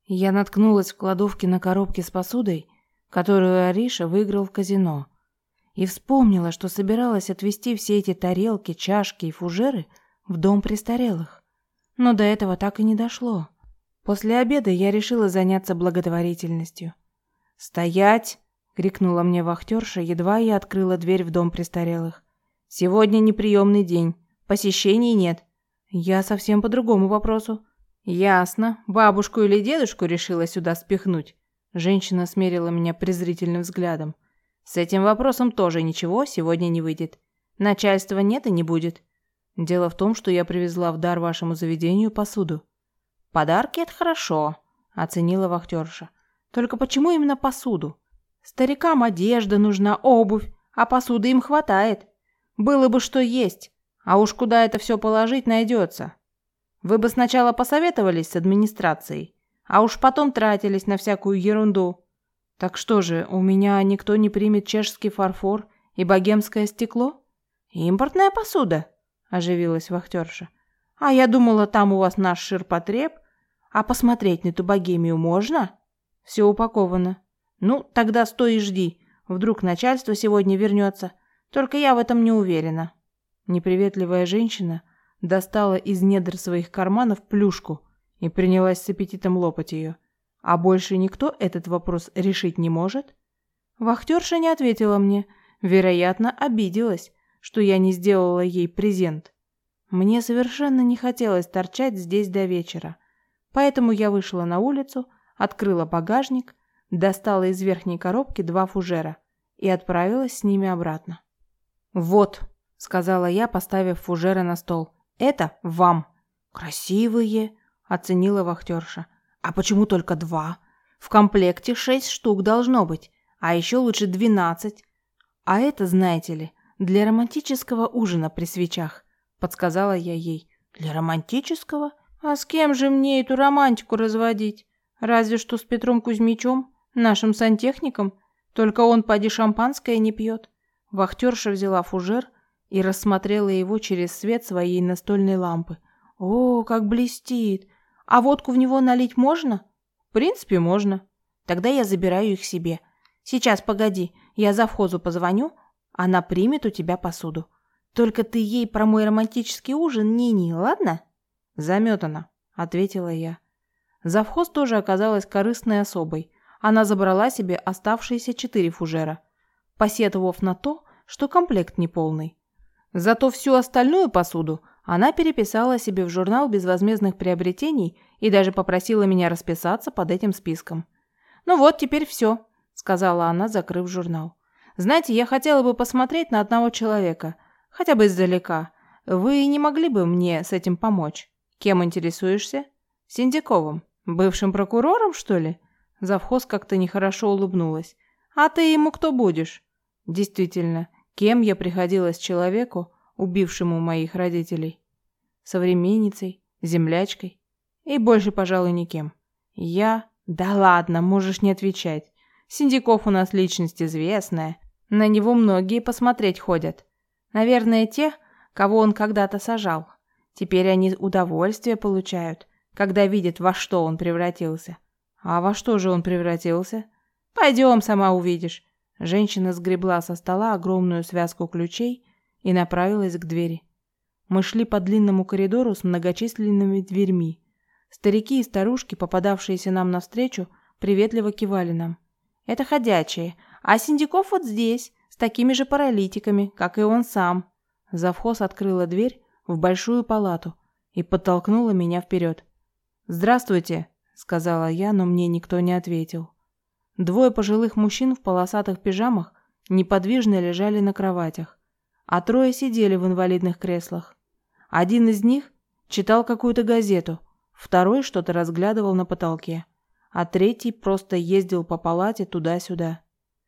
Я наткнулась в кладовке на коробки с посудой, которую Ариша выиграл в казино, и вспомнила, что собиралась отвезти все эти тарелки, чашки и фужеры в дом престарелых. Но до этого так и не дошло. После обеда я решила заняться благотворительностью. «Стоять!» — крикнула мне вахтерша, едва я открыла дверь в дом престарелых. «Сегодня неприемный день. Посещений нет». «Я совсем по другому вопросу». «Ясно. Бабушку или дедушку решила сюда спихнуть?» Женщина смерила меня презрительным взглядом. «С этим вопросом тоже ничего сегодня не выйдет. Начальства нет и не будет. Дело в том, что я привезла в дар вашему заведению посуду». «Подарки – это хорошо», – оценила вахтерша. «Только почему именно посуду? Старикам одежда нужна, обувь, а посуды им хватает. Было бы что есть, а уж куда это все положить найдется. Вы бы сначала посоветовались с администрацией, а уж потом тратились на всякую ерунду». «Так что же, у меня никто не примет чешский фарфор и богемское стекло?» «Импортная посуда», – оживилась вахтерша. «А я думала, там у вас наш ширпотреб. А посмотреть на эту богемию можно?» «Все упаковано». «Ну, тогда стой и жди. Вдруг начальство сегодня вернется. Только я в этом не уверена». Неприветливая женщина достала из недр своих карманов плюшку и принялась с аппетитом лопать ее. «А больше никто этот вопрос решить не может?» Вахтерша не ответила мне. Вероятно, обиделась, что я не сделала ей презент. Мне совершенно не хотелось торчать здесь до вечера. Поэтому я вышла на улицу, открыла багажник, достала из верхней коробки 2 фужера и отправилась с ними обратно. «Вот», — сказала я, поставив фужеры на стол, — «это вам». «Красивые», — оценила вахтерша. «А почему только 2? В комплекте 6 штук должно быть, а еще лучше 12. А это, знаете ли, для романтического ужина при свечах», — подсказала я ей. «Для романтического? А с кем же мне эту романтику разводить? Разве что с Петром Кузьмичем, нашим сантехником. Только он, поди, шампанское не пьет». Вахтерша взяла фужер и рассмотрела его через свет своей настольной лампы. «О, как блестит! А водку в него налить можно?» «В принципе, можно». «Тогда я забираю их себе. Сейчас, погоди, я завхозу позвоню, она примет у тебя посуду. Только ты ей про мой романтический ужин не, ладно?» «Заметано», — ответила я. Завхоз тоже оказалась корыстной особой. Она забрала себе оставшиеся 4 фужера, посетовав на то, что комплект неполный. Зато всю остальную посуду она переписала себе в журнал безвозмездных приобретений и даже попросила меня расписаться под этим списком. «Ну вот, теперь все», — сказала она, закрыв журнал. «Знаете, я хотела бы посмотреть на одного человека, хотя бы издалека. Вы не могли бы мне с этим помочь? Кем интересуешься?» «Синдяковым. Бывшим прокурором, что ли?» Завхоз как-то нехорошо улыбнулась. «А ты ему кто будешь?» «Действительно, кем я приходилась человеку, убившему моих родителей? Современницей, землячкой и больше, пожалуй, никем. Я... Да ладно, можешь не отвечать. Синдяков у нас личность известная. На него многие посмотреть ходят. Наверное, те, кого он когда-то сажал. Теперь они удовольствие получают, когда видят, во что он превратился». «А во что же он превратился?» «Пойдем, сама увидишь». Женщина сгребла со стола огромную связку ключей и направилась к двери. Мы шли по длинному коридору с многочисленными дверьми. Старики и старушки, попадавшиеся нам навстречу, приветливо кивали нам. «Это ходячие, а Синдяков вот здесь, с такими же паралитиками, как и он сам». Завхоз открыла дверь в большую палату и подтолкнула меня вперед. «Здравствуйте», — сказала я, но мне никто не ответил. 2 пожилых мужчин в полосатых пижамах неподвижно лежали на кроватях, а 3 сидели в инвалидных креслах. Один из них читал какую-то газету, 2 что-то разглядывал на потолке, а 3 просто ездил по палате туда-сюда.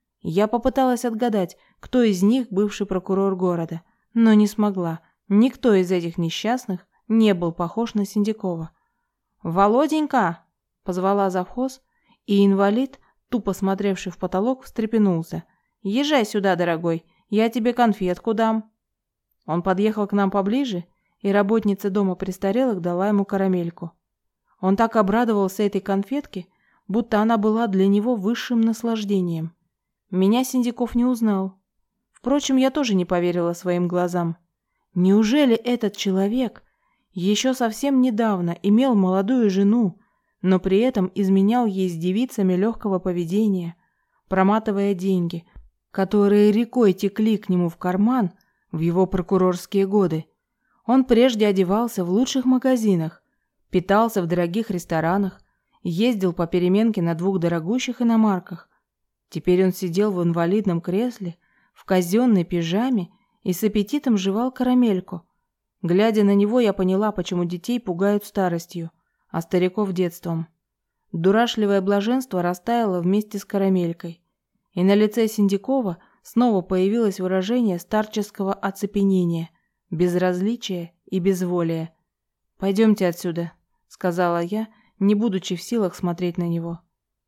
Я попыталась отгадать, кто из них бывший прокурор города, но не смогла. Никто из этих несчастных не был похож на Синдякова. «Володенька!» — позвала завхоз, и инвалид, тупо смотревший в потолок, встрепенулся. «Езжай сюда, дорогой, я тебе конфетку дам». Он подъехал к нам поближе, и работница дома престарелых дала ему карамельку. Он так обрадовался этой конфетке, будто она была для него высшим наслаждением. Меня Синдиков не узнал. Впрочем, я тоже не поверила своим глазам. Неужели этот человек еще совсем недавно имел молодую жену, но при этом изменял ей с девицами легкого поведения, проматывая деньги, которые рекой текли к нему в карман в его прокурорские годы? Он прежде одевался в лучших магазинах, питался в дорогих ресторанах, ездил по переменке на 2 дорогущих иномарках. Теперь он сидел в инвалидном кресле, в казенной пижаме и с аппетитом жевал карамельку. Глядя на него, я поняла, почему детей пугают старостью, а стариков детством. Дурашливое блаженство растаяло вместе с карамелькой, и на лице Синдикова снова появилось выражение старческого оцепенения, безразличия и безволия. «Пойдемте отсюда», — сказала я, не будучи в силах смотреть на него.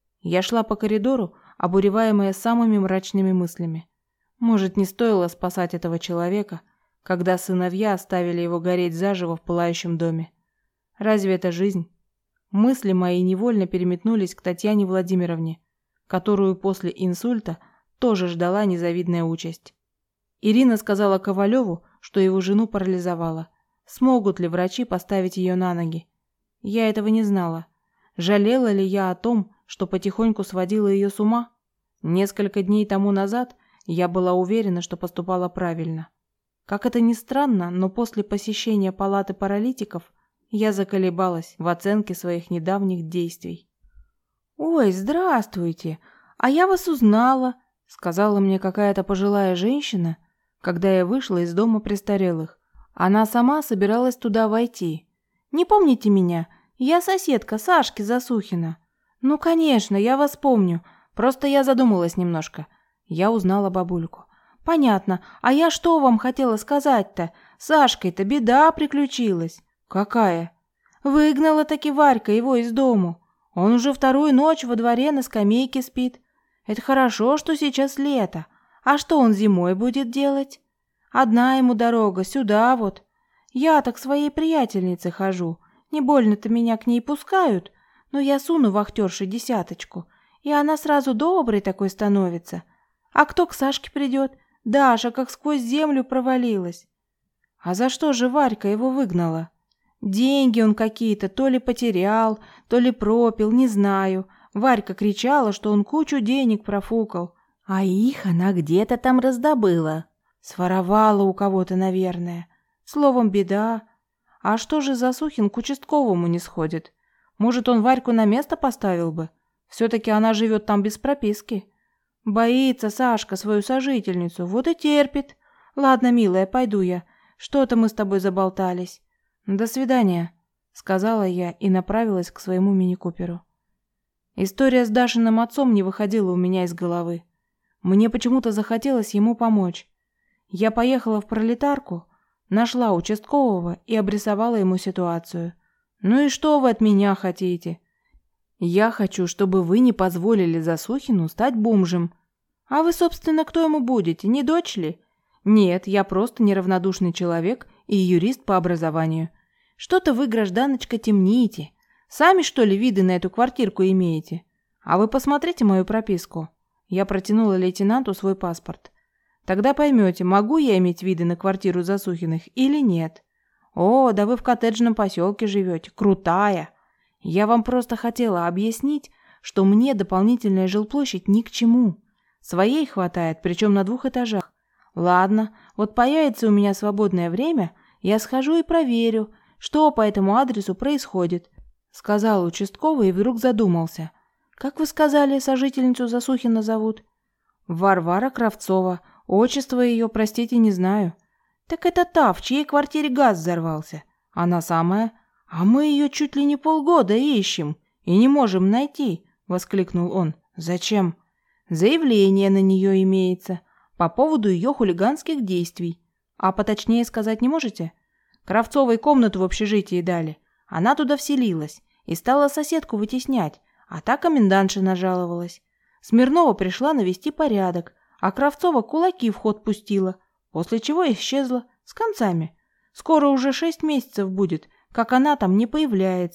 Я шла по коридору, обуреваемая самыми мрачными мыслями. Может, не стоило спасать этого человека, когда сыновья оставили его гореть заживо в пылающем доме? Разве это жизнь? Мысли мои невольно переметнулись к Татьяне Владимировне, которую после инсульта тоже ждала незавидная участь. Ирина сказала Ковалеву, что его жену парализовало. Смогут ли врачи поставить ее на ноги? Я этого не знала. Жалела ли я о том, что потихоньку сводила ее с ума? Несколько дней тому назад я была уверена, что поступала правильно. Как это ни странно, но после посещения палаты паралитиков я заколебалась в оценке своих недавних действий. «Ой, здравствуйте! А я вас узнала», — сказала мне какая-то пожилая женщина, когда я вышла из дома престарелых. Она сама собиралась туда войти. «Не помните меня? Я соседка Сашки Засухина». «Ну, конечно, я вас помню. Просто я задумалась немножко». Я узнала бабульку. «Понятно. А я что вам хотела сказать-то? С Сашкой-то беда приключилась». «Какая?» «Выгнала-таки Варька его из дому. Он уже 2-ю ночь во дворе на скамейке спит. Это хорошо, что сейчас лето. А что он зимой будет делать? Одна ему дорога, сюда вот. Я-то к своей приятельнице хожу. Не больно-то меня к ней пускают, но я суну вахтерше 10, и она сразу доброй такой становится. А кто к Сашке придет? Даша как сквозь землю провалилась». «А за что же Варька его выгнала?» «Деньги он какие-то то ли потерял, то ли пропил, не знаю. Варька кричала, что он кучу денег профукал. А их она где-то там раздобыла. Своровала у кого-то, наверное. Словом, беда. А что же Засухин к участковому не сходит? Может, он Варьку на место поставил бы? Все-таки она живет там без прописки. Боится Сашка свою сожительницу, вот и терпит. Ладно, милая, пойду я. Что-то мы с тобой заболтались. До свидания», — сказала я и направилась к своему мини-куперу. История с Дашиным отцом не выходила у меня из головы. Мне почему-то захотелось ему помочь. Я поехала в пролетарку, нашла участкового и обрисовала ему ситуацию. «Ну и что вы от меня хотите?» «Я хочу, чтобы вы не позволили Засухину стать бомжем». «А вы, собственно, кто ему будете, не дочь ли?» «Нет, я просто неравнодушный человек и юрист по образованию». «Что-то вы, гражданочка, темните. Сами, что ли, виды на эту квартирку имеете? А вы посмотрите мою прописку». Я протянула лейтенанту свой паспорт. «Тогда поймете, могу я иметь виды на квартиру Засухиных или нет». «О, да вы в коттеджном поселке живете. Крутая!» «Я вам просто хотела объяснить, что мне дополнительная жилплощадь ни к чему. Своей хватает, причем на 2 этажах. Ладно, вот появится у меня свободное время, я схожу и проверю, что по этому адресу происходит», — сказал участковый и вдруг задумался. «Как вы сказали, сожительницу Засухина зовут?» «Варвара Кравцова. Отчество ее, простите, не знаю». «Так это та, в чьей квартире газ взорвался». «Она самая. А мы ее чуть ли не полгода ищем и не можем найти», — воскликнул он. «Зачем?» «Заявление на нее имеется по поводу ее хулиганских действий. А поточнее сказать не можете?» «Кравцовой комнату в общежитии дали. Она туда вселилась и стала соседку вытеснять, а та комендантша нажаловалась. Смирнова пришла навести порядок, а Кравцова кулаки в ход пустила, после чего исчезла с концами. Скоро уже 6 месяцев будет, как она там не появляется,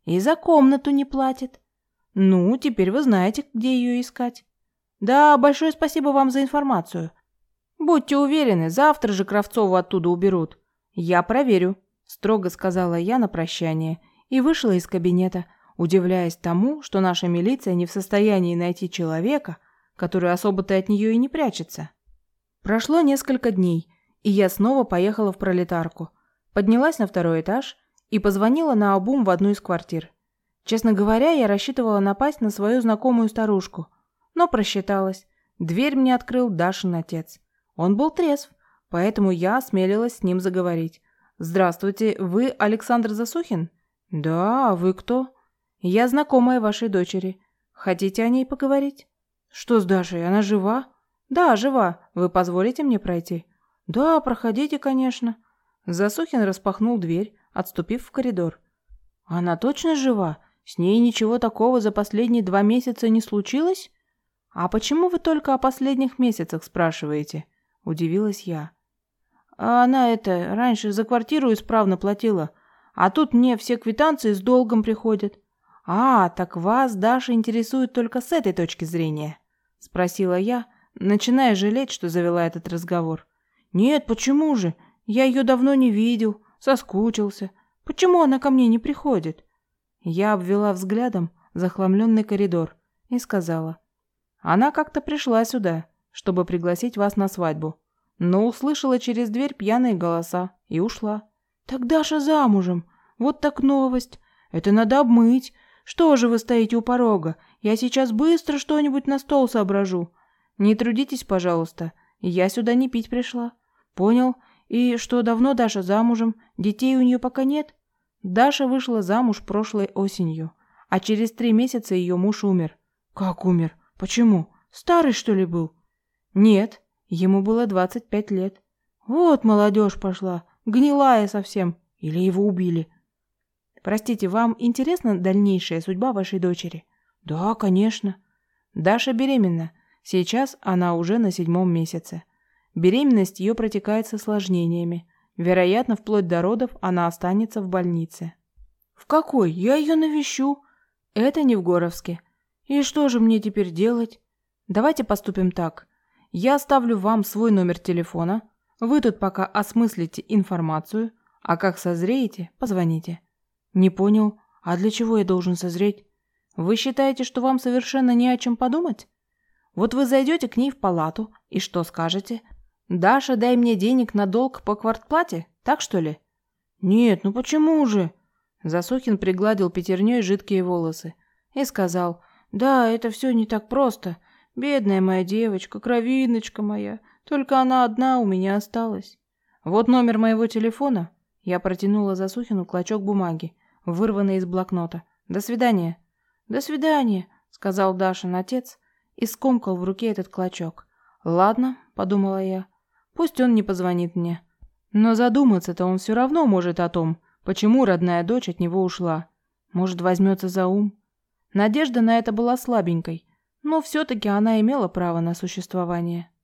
И за комнату не платит. Ну, теперь вы знаете, где ее искать. Да, большое спасибо вам за информацию. Будьте уверены, завтра же Кравцову оттуда уберут. Я проверю, строго сказала я на прощание и вышла из кабинета, удивляясь тому, что наша милиция не в состоянии найти человека, который особо-то от нее и не прячется. Прошло несколько дней, и я снова поехала в Пролетарку, поднялась на второй этаж и позвонила наобум в одну из квартир. Честно говоря, я рассчитывала напасть на свою знакомую старушку, но просчиталась. Дверь мне открыл Дашин отец. Он был трезв, поэтому я осмелилась с ним заговорить. «Здравствуйте, вы Александр Засухин?» «Да, а вы кто?» «Я знакомая вашей дочери. Хотите о ней поговорить?» «Что с Дашей, она жива?» «Да, жива. Вы позволите мне пройти?» «Да, проходите, конечно». Засухин распахнул дверь, отступив в коридор. «Она точно жива? С ней ничего такого за последние 2 месяца не случилось?» «А почему вы только о последних месяцах спрашиваете?» – удивилась я. «А она раньше за квартиру исправно платила, а тут мне все квитанции с долгом приходят». «А, так вас Даша интересует только с этой точки зрения?» – спросила я, начиная жалеть, что завела этот разговор. «Нет, почему же? Я ее давно не видел, соскучился. Почему она ко мне не приходит?» Я обвела взглядом захламленный коридор и сказала: «Она как-то пришла сюда, чтобы пригласить вас на свадьбу, но услышала через дверь пьяные голоса и ушла». «Так Даша замужем. Вот так новость. Это надо обмыть. Что же вы стоите у порога? Я сейчас быстро что-нибудь на стол соображу». «Не трудитесь, пожалуйста. Я сюда не пить пришла». «Понял. И что, давно Даша замужем? Детей у нее пока нет?» Даша вышла замуж прошлой осенью, а через 3 месяца ее муж умер. «Как умер? Почему? Старый, что ли, был?» «Нет, ему было 25 лет». «Вот молодежь пошла, гнилая совсем. Или его убили?» «Простите, вам интересна дальнейшая судьба вашей дочери?» «Да, конечно». «Даша беременна. Сейчас она уже на 7-м месяце. Беременность ее протекает с осложнениями. Вероятно, вплоть до родов она останется в больнице». «В какой? Я ее навещу». «Это не в Горовске. И что же мне теперь делать?» «Давайте поступим так. Я оставлю вам свой номер телефона. Вы тут пока осмыслите информацию, а как созреете, позвоните». «Не понял. А для чего я должен созреть?» «Вы считаете, что вам совершенно не о чем подумать? Вот вы зайдете к ней в палату, и что скажете? Даша, дай мне денег на долг по квартплате, так что ли?» «Нет, ну почему же?» Засухин пригладил пятерней жидкие волосы и сказал: «Да, это все не так просто. Бедная моя девочка, кровиночка моя, только она одна у меня осталась. Вот номер моего телефона». Я протянула Засухину клочок бумаги, вырванный из блокнота. «До свидания». «До свидания», — сказал Дашин отец и скомкал в руке этот клочок. «Ладно», — подумала я, — «пусть он не позвонит мне. Но задуматься-то он все равно может о том, почему родная дочь от него ушла. Может, возьмется за ум». Надежда на это была слабенькой, но все-таки она имела право на существование.